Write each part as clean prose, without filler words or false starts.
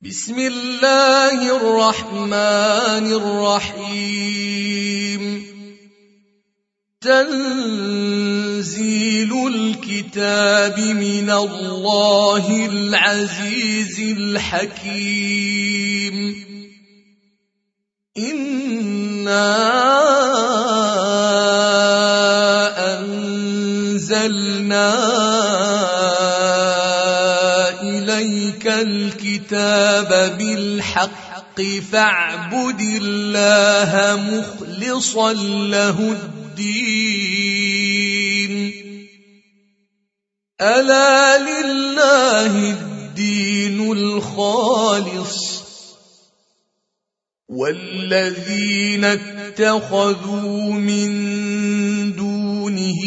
بسم الله الرحمن الرحيم. تنزيل الكتاب من الله العزيز الحكيم. إنا أنزلنا إليك الكتاب بالحق فاعبد الله مخلصا له الدين. ألا لله الدين الخالص والذين اتخذوا من دونه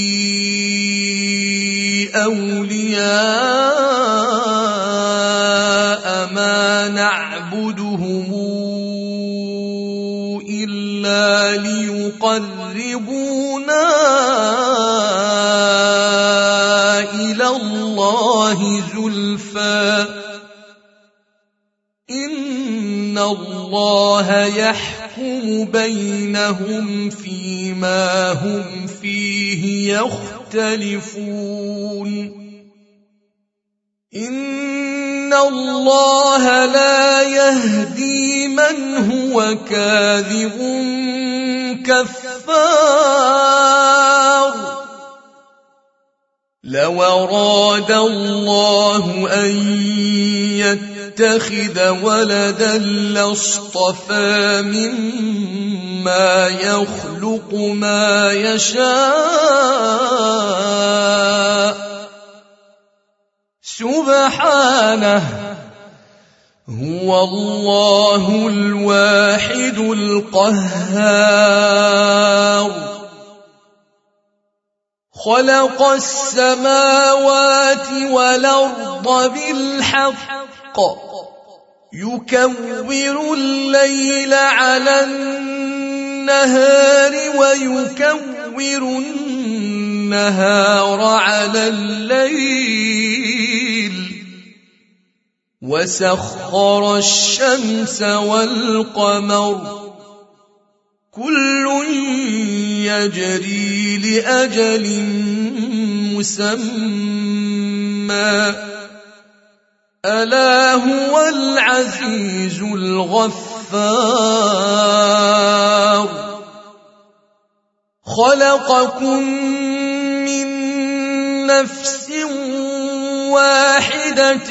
أولياء ما نعبدهم إلا ليقربونا إلى الله زلفى إن الله يحكم بينهم فيما هم فيه يختلفون. إن الله لا يهدي من هو كاذب كفار. لو أراد الله أن يتخذ ولدا لاصطفى مما يخلق ما يشاء سبحانه هو الله الواحد القهار. خلق السماوات والأرض بالحق يكور الليل على النهار ويكور النهار على الليل وسخر الشمس والقمر كل يجري لأجل مسمى ألا هو العزيز الغفار. خلقكم من نفس واحدة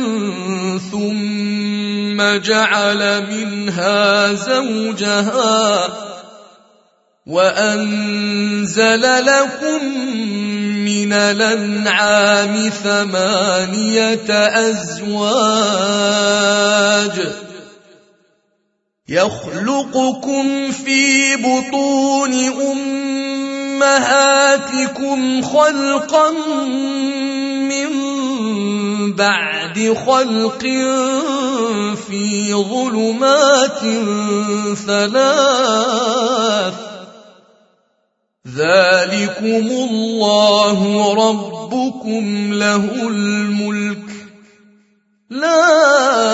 ثم جعل منها زوجها وأنزل لكم من الأنعام 8 أزواج يخلقكم في بطون أمهاتكم خلقا من بعد خلق في ظلمات 3 ذلكم الله ربكم له الملك لا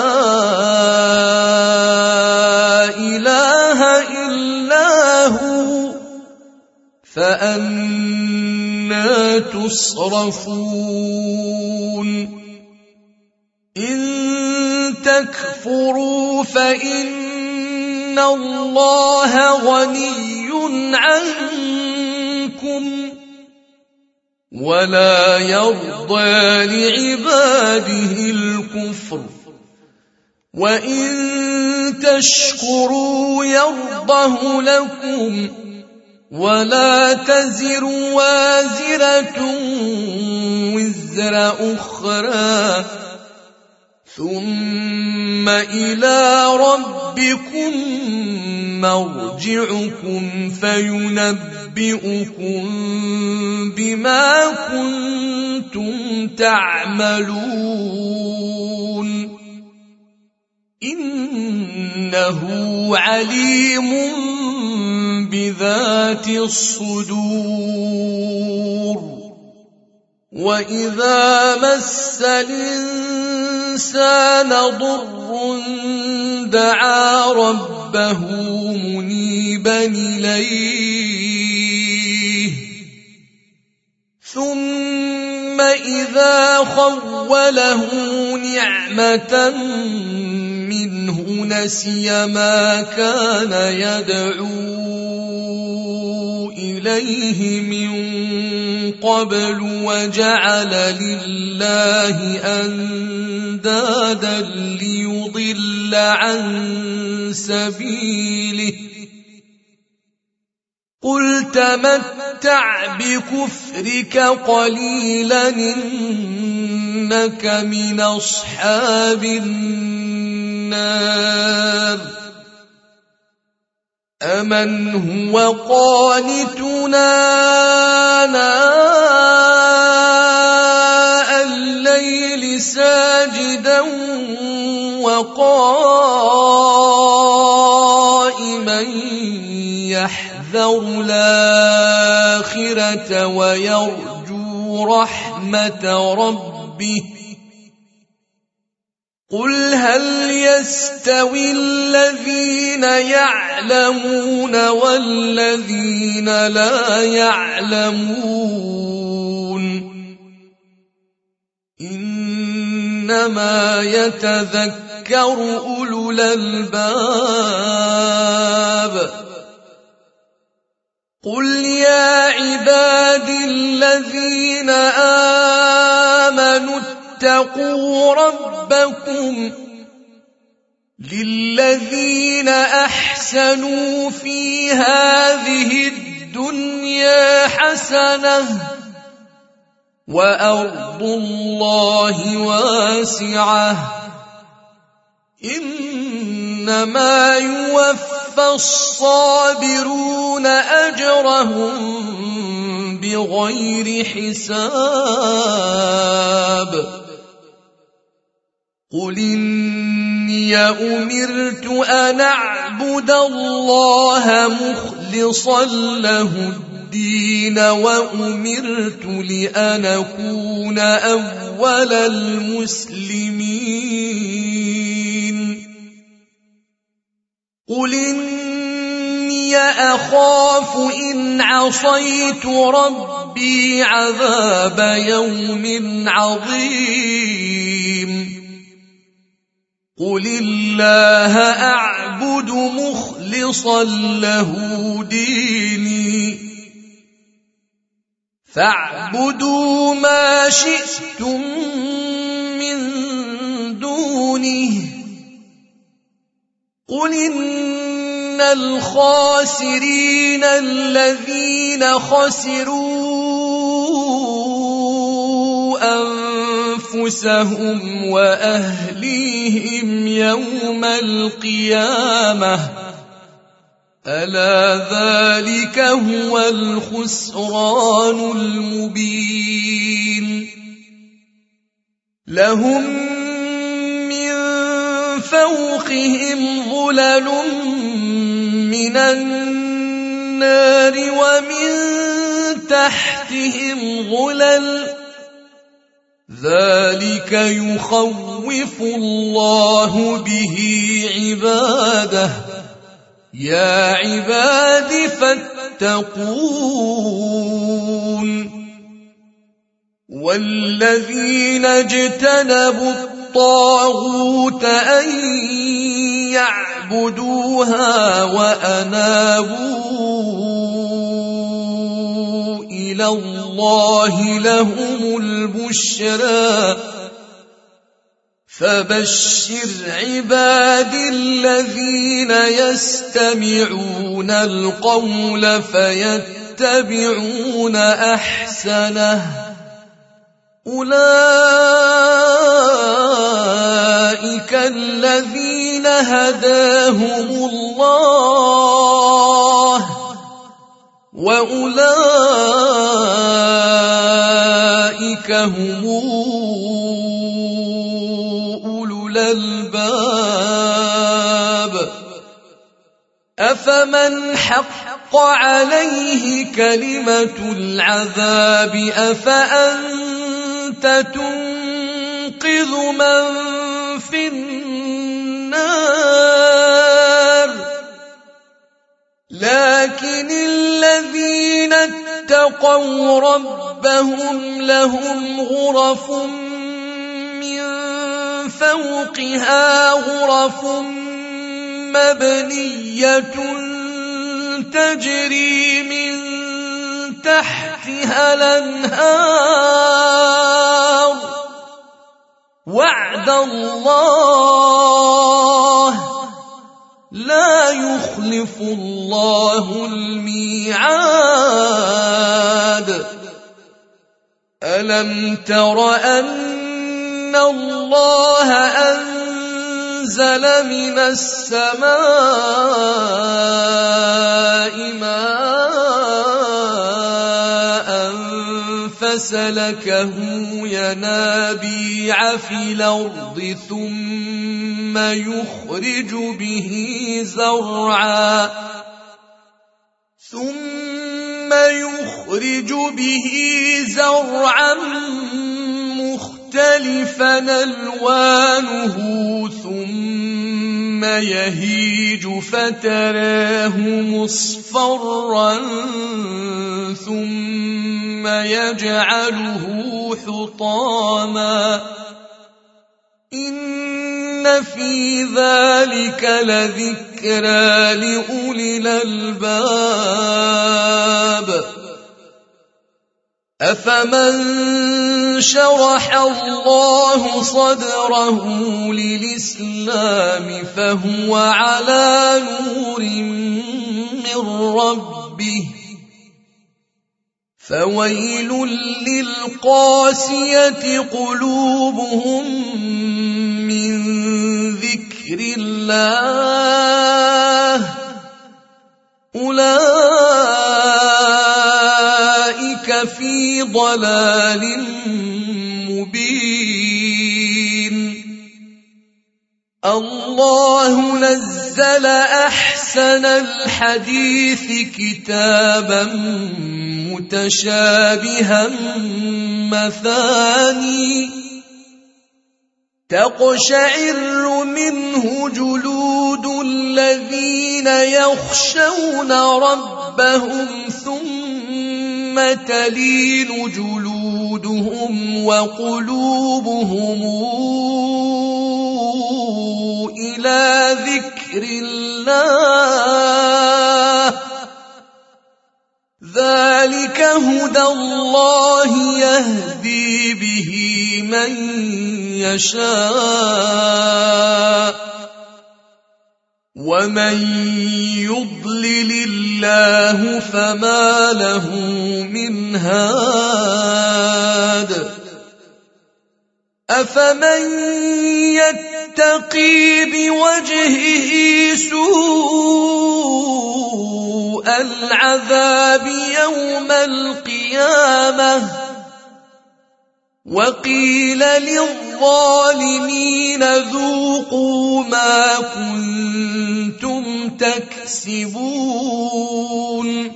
إله إلا هو فأنى تصرفون. إن تكفروا فإن الله غني عنكم ولا يرضى لعباده الكفر وإن تشكروا يرضه لكم ولا تزر وازرة وزر أخرى ثم إلى ربكم مرجعكم فينبئكم بما كنتم تعملون. إنه عليم بذات الصدور. وإذا مس الإنسان ضر دعا ربه منيبا إليه ثم إذا خوله نعمة منه نسي ما كان يدعو إليه من قبل وجعل لله أندادا ليضل عن سبيله قل تمتع بكفرك قليلا إنك من أصحاب النار أمن هو قانتنا آناء الليل ساجدا وقائما يحذر الآخرة ويرجو رحمة ربه قل هل يستوي الذين يعلمون والذين لا يعلمون إنما يتذكر أولو الألباب قل يا عبادي الذين آمنوا اتقوا ربكم للذين أحسنوا في هذه الدنيا حسنة وأرض الله واسعة إنما يوفى الصابرون أجرهم بغير حساب قل إني أمرت أن أعبد الله مخلصا له الدين وأمرت لأن أكون أول المسلمين قل إني أخاف إن عصيت ربي عذاب يوم عظيم قل الله أعبد مخلصا له ديني فاعبدوا ما شئتم من دونه قل إن الخاسرين الذين خسروا أنفسهم وأهليهم يوم القيامة ألا ذلك هو الخسران المبين لهم من فوقهم ظلل من النار ومن تحتهم ظلل ذلك يخوف الله به عباده يا عباد فاتقون والذين اجتنبوا الطاغوت أن يعبدوها وأنابوا إلى الله لهم البشرى فبشر عبادي الذين يستمعون القول فيتبعون أحسنه أولئك الذين هداهم الله وأولئك هم أولو الألباب أفمن حق عليه كلمة العذاب أفأنت تنقذ من في النار لكن الذين اتقوا ربهم لهم غرف من فوقها غرف مبنية تجري من تحتها الأنهار وعد الله لا يخلف الله الميعاد ألم تر أن الله أنزل من السماء ماء فسلكه ينابيع في الأرض ثم يخرج به زرعا مختلفا ألوانه ثم يهيج فتراه مصفرا ثم يجعله حطاما إن في ذلك لذكرى لأولي الألباب أفمن شرح الله صدره للإسلام فهو على نور من ربه فويل للقاسية قلوبهم من ذكر الله أولئك في ضلال مبين الله نزل أحسن الحديث كتابا متشابها مثاني تقشعر منه جلود الذين يخشون ربهم ثم تلين جلودهم وقلوبهم إلى ذكر الله ذلك هدى الله يهدي به من يشاء ومن يضلل الله فما له من هاد أفمن يتقي بوجهه سوء العذاب يوم القيامة وقيل للظالمين ذوقوا ما كنتم تكسبون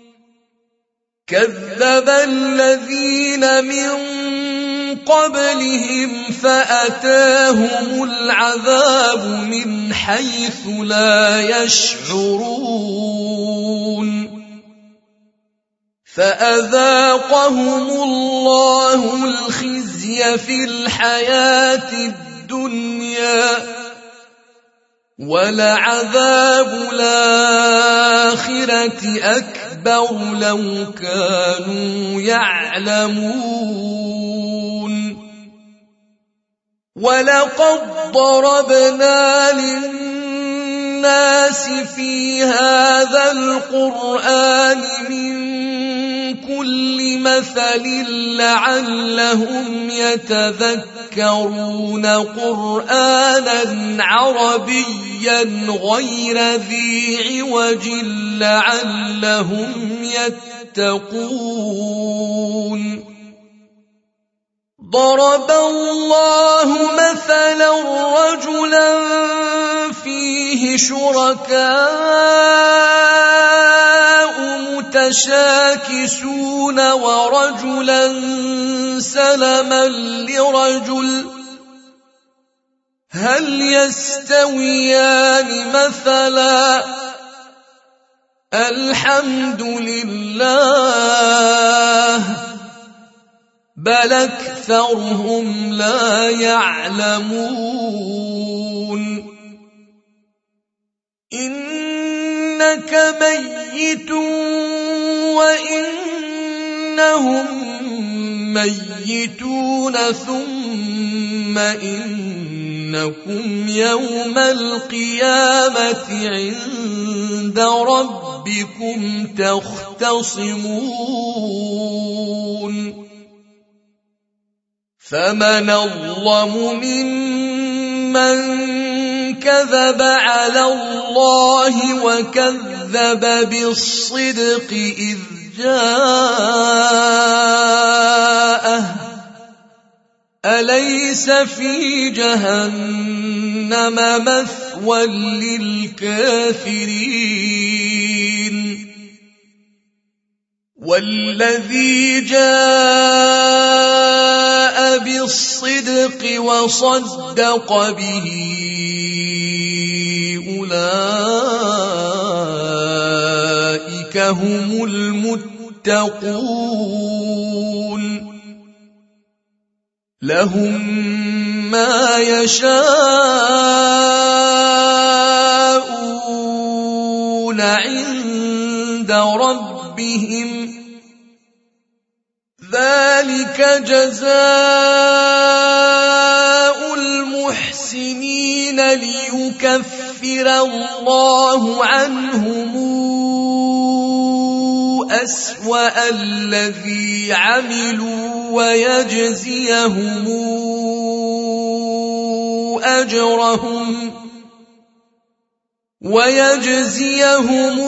كذب الذين من قبلهم فأتاهم العذاب من حيث لا يشعرون فأذاقهم الله الخزي في الحياة الدنيا ولعذاب الآخرة أكبر لو كانوا يعلمون ولقد ضربنا للناس في هذا القرآن من كل مثل لعلهم يتذكرون قرآنا عربيا غير ذي عوج لعلهم يتقون ضرب الله مثلا رجلا فيه شركاء متشاكسون ورجلا سلما لرجل هل يستويان مثلا الحمد لله بل أكثرهم لا يعلمون إنك ميت وإنهم ميتون ثم إنكم يوم القيامة عند ربكم تختصمون فمن أظلم ممن كذب على الله وكذب بالصدق إذ جاءه أليس في جهنم مثوى للكافرين والذي جاء بالصدق وصدق به أولئك هم المتقون لهم ما يشاءون عند ربهم ذلك جزاء المحسنين ليكفر الله عنهم أسوأ الذي عملوا ويجزيهم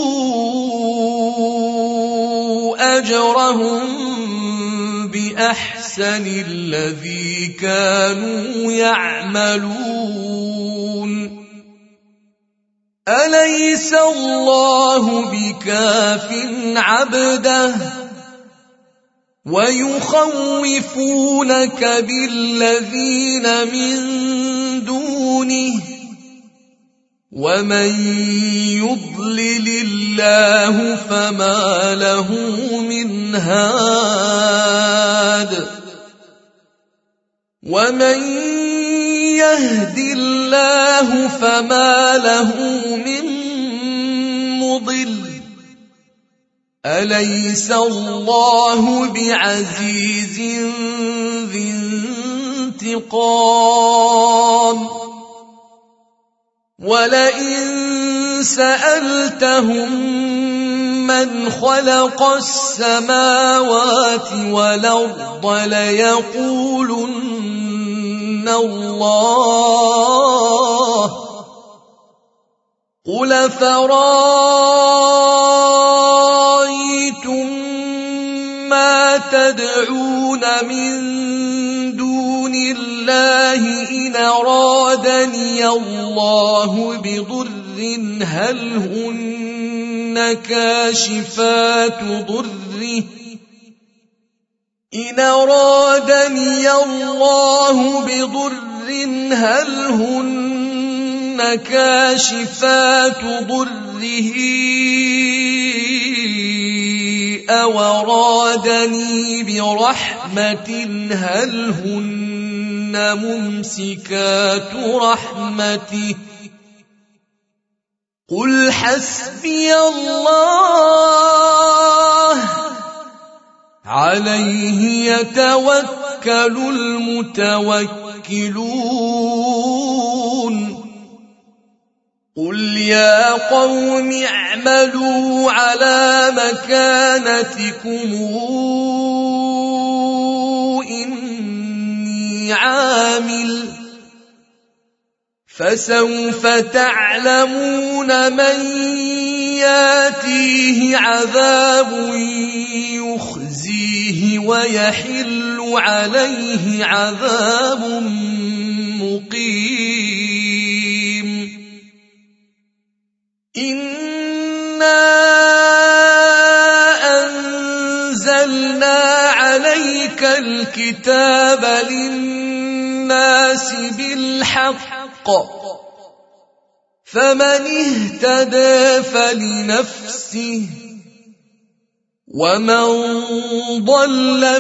أجرهم بأحسن الذي كانوا يعملون أليس الله بكاف عبده ويخوفونك بالذين من دونه ومن يضلل الله فما له من هاد ومن يهد الله فما له من مضل أليس الله بعزيز ذي انتقام ولئن سألتهم من خلق السماوات والأرض ليقولن الله قل فرأيتم ما تدعون من دون الله إن أرادني الله بضر هل هن كاشفات ضره إن أرادني الله بضر هل هن كاشفات ضره أو أرادني برحمة هل هن ممسكات رحمته قل حسبي الله عليه يتوكل المتوكلون قل يا قوم اعملوا على مكانتكم إني عامل فسوف تعلمون من ياتيه عذاب يخزيه ويحل عليه عذاب مقيم إنا أنزلنا عليك الكتاب للناس بالحق فمن اهتدى فلنفسه ومن ضل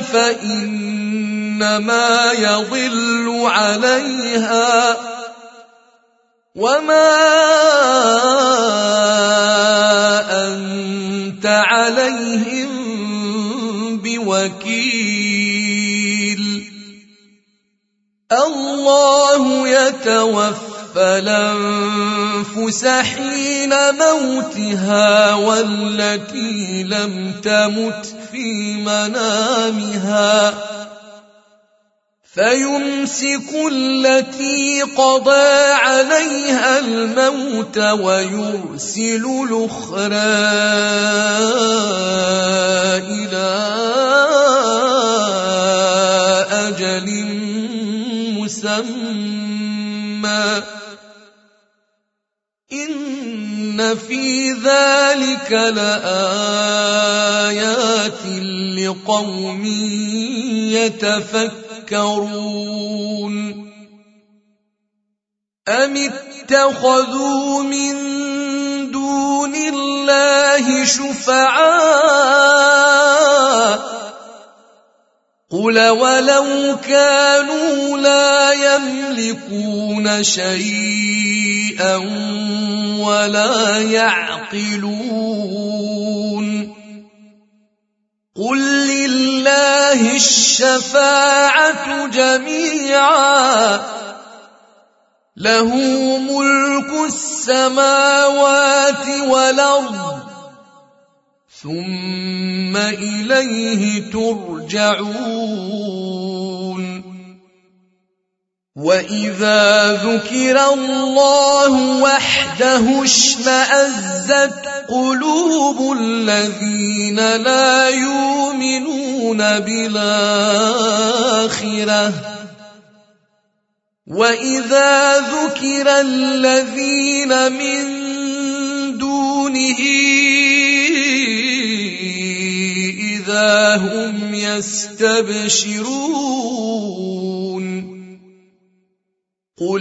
فإنما يضل عليها وما أنت عليهم بوكيل الله يتوفى الأنفس حين موتها والتي لم تمت في منامها فيمسك التي قضى عليها الموت ويرسل الأخرى إلى أجل مسمى إن في ذلك لآيات لقوم يتفكرون أم اتخذوا من دون الله شفعاء قل ولو كانوا لا يملكون شيئا ولا يعقلون قل لله الشفاعة جميعا له ملك السماوات والأرض ثم إليه ترجعون وإذا ذكر الله وحده اشمأزت قلوب الذين لا يؤمنون بالآخرة وإذا ذكر الذين من دونه إذا هم يستبشرون قل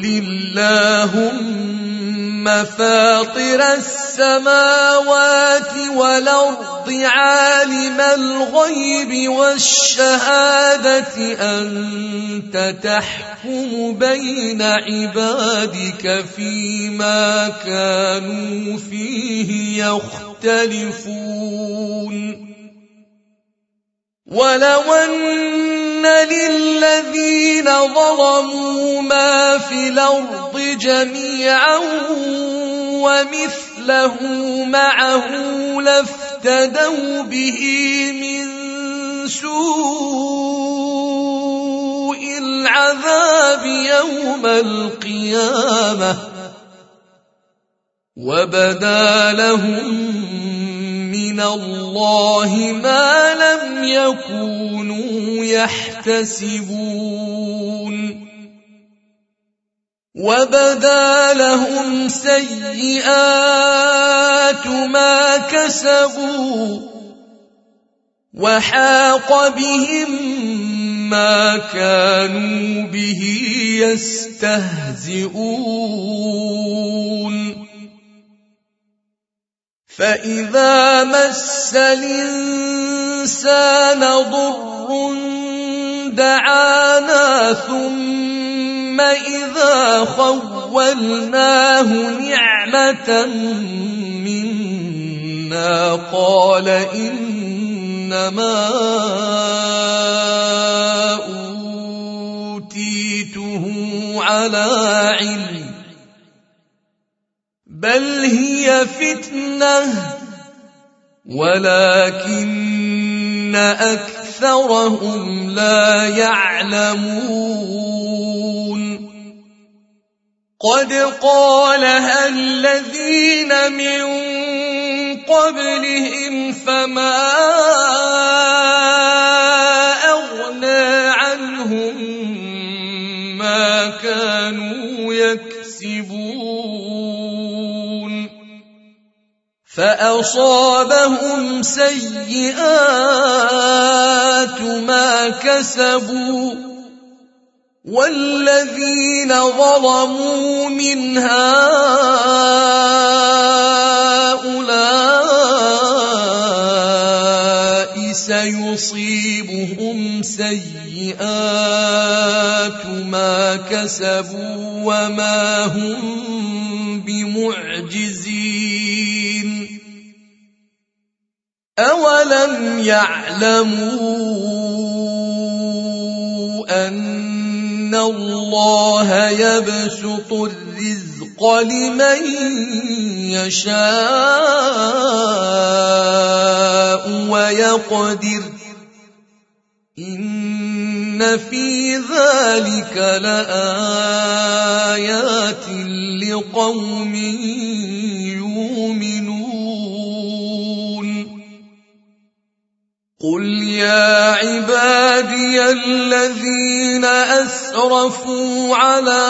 اللهم فاطر السماوات والأرض عالم الغيب والشهادة أنت تحكم بين عبادك فيما كانوا فيه يختلفون ولو أن للذين ظلموا ما في الأرض جميعا ومثله معه لافتدوا به من سوء العذاب يوم القيامة وبدا لهم من الله ما لم يكونوا يحتسبون وبدا لهم سيئات ما كسبوا وحاق بهم ما كانوا به يستهزئون فإذا مس الإنسان ضر دعانا ثم إذا خولناه نعمة منا قال إنما أوتيته على علم بل هي فتنة ولكن أكثرهم لا يعلمون قد قالها الذين من قبلهم فما أغنى عنهم ما كانوا يكسبون فأصابهم سيئات ما كسبوا والذين ظلموا من هؤلاء يصيبهم سيئات ما كسبوا وما هم بمعجزين أولم يعلموا أن الله يبسط الرزق لمن يشاء ويقدر إن في ذلك لآيات لقوم يؤمنون قل يا عبادي الذين أسرفوا على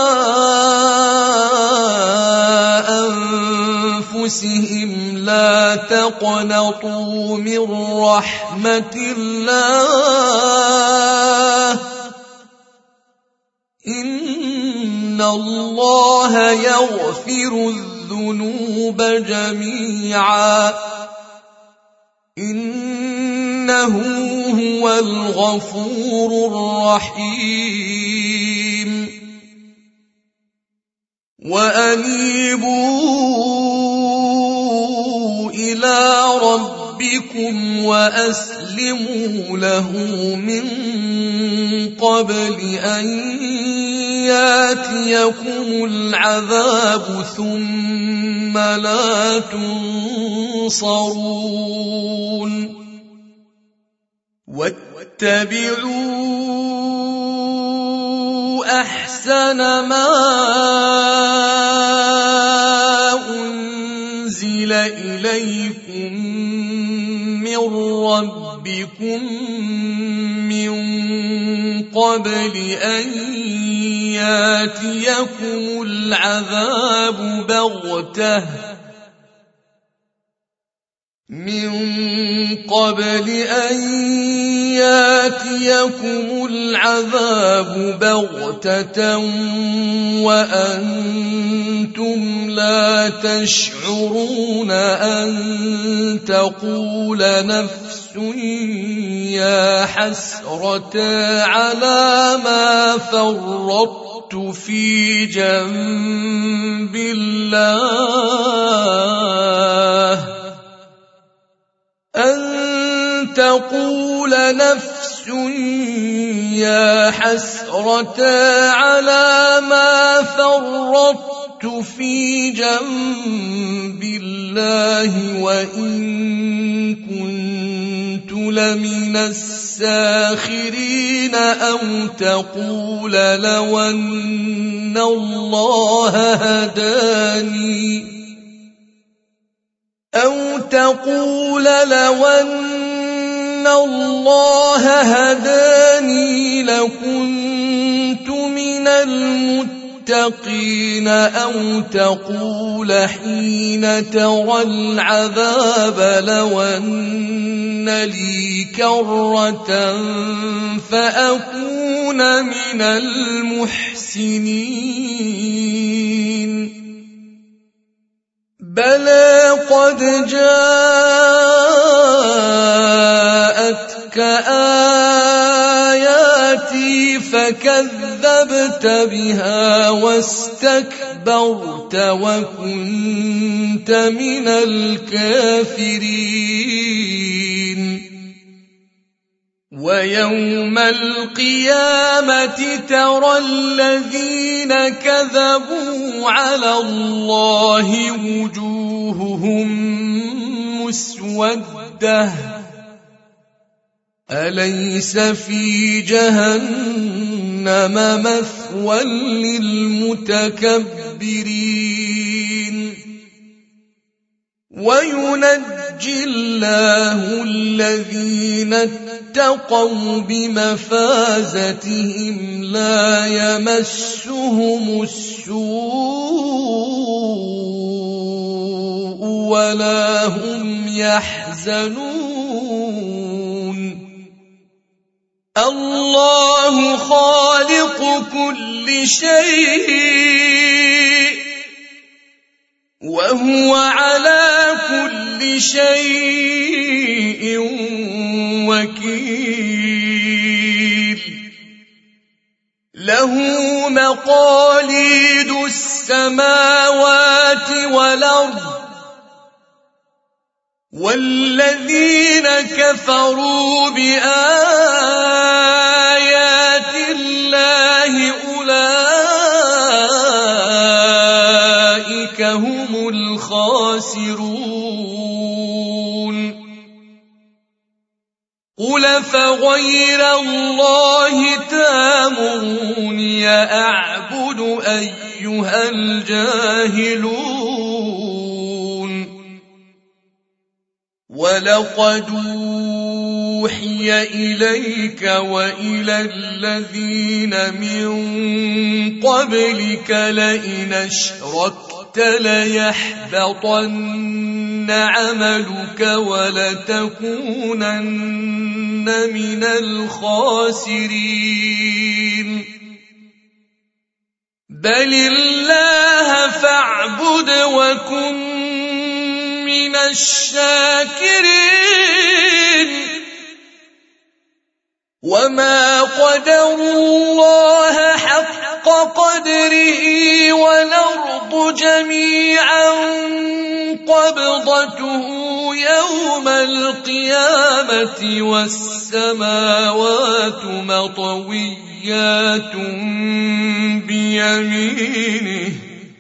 أنفسهم لا تقنطوا من رحمة الله إن الله يغفر الذنوب جميعا إنه هو الغفور الرحيم وأنيبوا إلى ربكم وأسلموا له من قبل أن ياتيكم العذاب ثم لا تنصرون واتبعوا أحسن ما أنزل إليكم من ربكم من قبل أن ياتيكم العذاب بغتة من قبل أن ياتيكم العذاب بغتة وأنتم لا تشعرون أن تقول نفس يا حسرة على ما فرطت في جنب الله أن تقول نفس يا حسرة على ما فرطت في جنب الله وإن كنت لمن الساخرين أو تقول لو أن الله هداني أو تقول لو أن الله هداني لكنت من المتقين أو تقول حين ترى العذاب لو أن لي كرة فأكون من المحسنين بلى قد جاءتك آياتي فكذبت بها واستكبرت وكنت من الكافرين ويوم القيامة ترى الذين كذبوا على الله وجوههم مسودة أليس في جهنم مثوى للمتكبرين وينجي الله الذين اتقوا بمفازتهم لا يمسهم السوء ولا هم يحزنون الله خالق كل شيء وهو على كل شيء وكيل له مقاليد السماوات والأرض والذين كفروا بآيات الله أولئك هم الخاسرون قل فغير الله تأمروني أعبد أيها الجاهلون ولقد أوحي إليك وإلى الذين من قبلك لئن أشركت ليحبطن عملك ولتكونن من الخاسرين بل الله فاعبد وكن من الشاكرين وما قدروا الله حق قدره والأرض جميعا قبضته يوم القيامة والسماوات مطويات بيمينه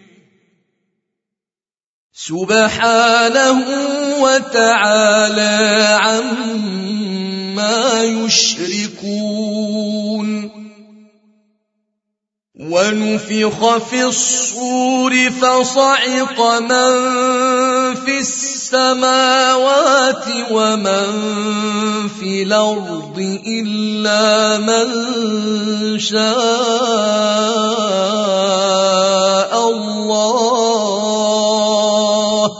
سبحانه وتعالى عما يشركون ونفخ في الصور فصعق من في السماوات ومن في الأرض إلا من شاء الله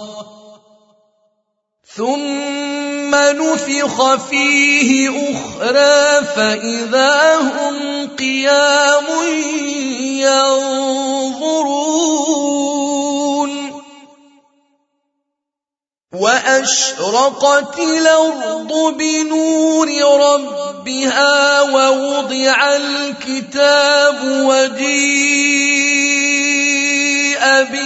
ثم نفخ فيه أخرى فإذا هم قيام ينظرون وأشرقت الأرض بنور ربها ووضع الكتاب وجيء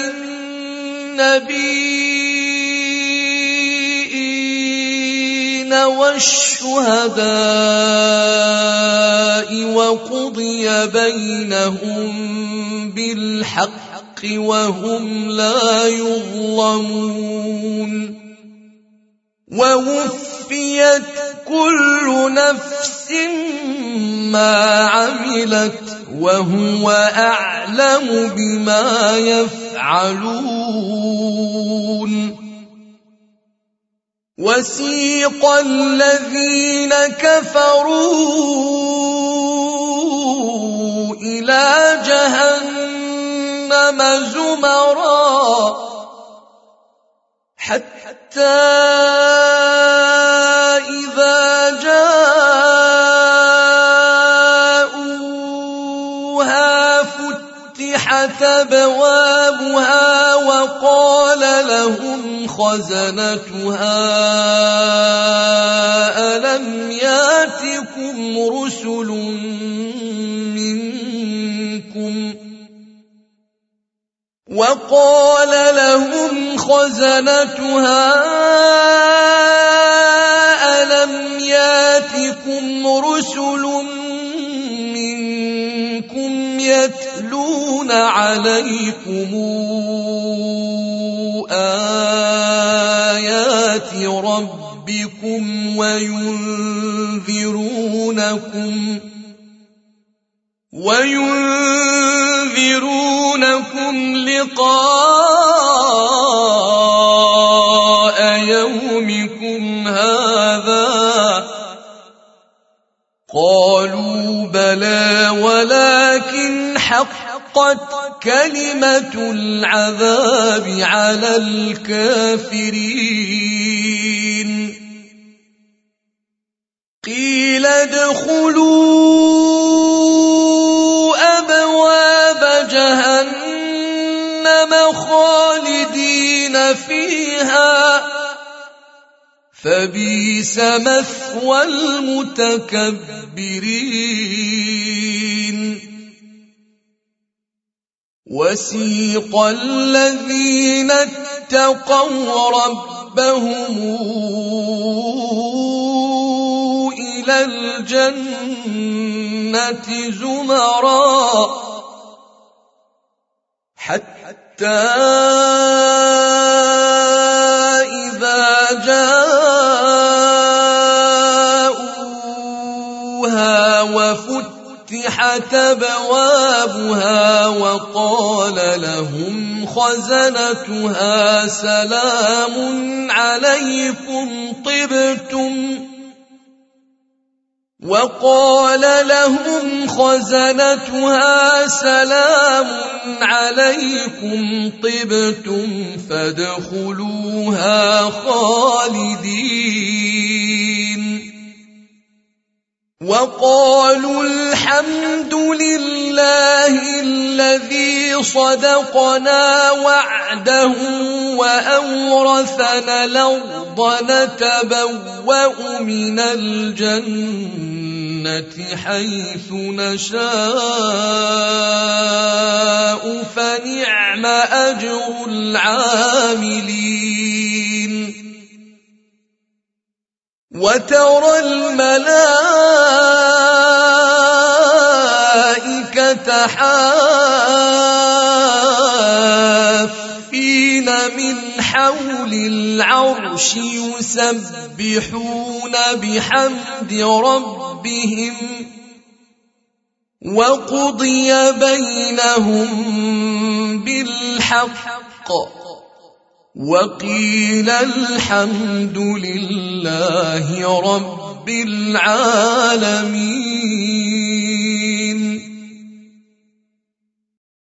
بالنبيين والشهداء وقضي بينهم بالحق وهم لا يظلمون ووفيت كل نفس ما عملت وهو أعلم بما يفعلون وسيق الذين كفروا إلى جهنم زمرا حتى إذا جاءوها فتحت أبوابها وقال لهم خزنتها ألم يأتكم رسل منكم وقال لهم خزنتها ألم يأتكم رسل منكم يتلون عليكم آيات ربكم وينذرونكم لقاء يومكم هذا قالوا بلى ولكن حقت كلمة العذاب على الكافرين قيل ادخلوا أبواب جهنم خالدين فيها فبئس مثوى المتكبرين وسيق الذين اتقوا ربهم إلى الجنة زمرا حتى إذا جاءوها وفتحت أبوابها وقال لهم خزنتها سلام عليكم طبتم فادخلوها خالدين وقالوا الحمد لله الذي صدقنا وعده وأورثنا الأرض نتبوأ من الجنة حيث نشاء فنعم أجر العاملين وترى الملائكة حافين من حول العرش يسبحون بحمد ربهم وقضي بينهم بالحق وقيل الحمد لله رب العالمين.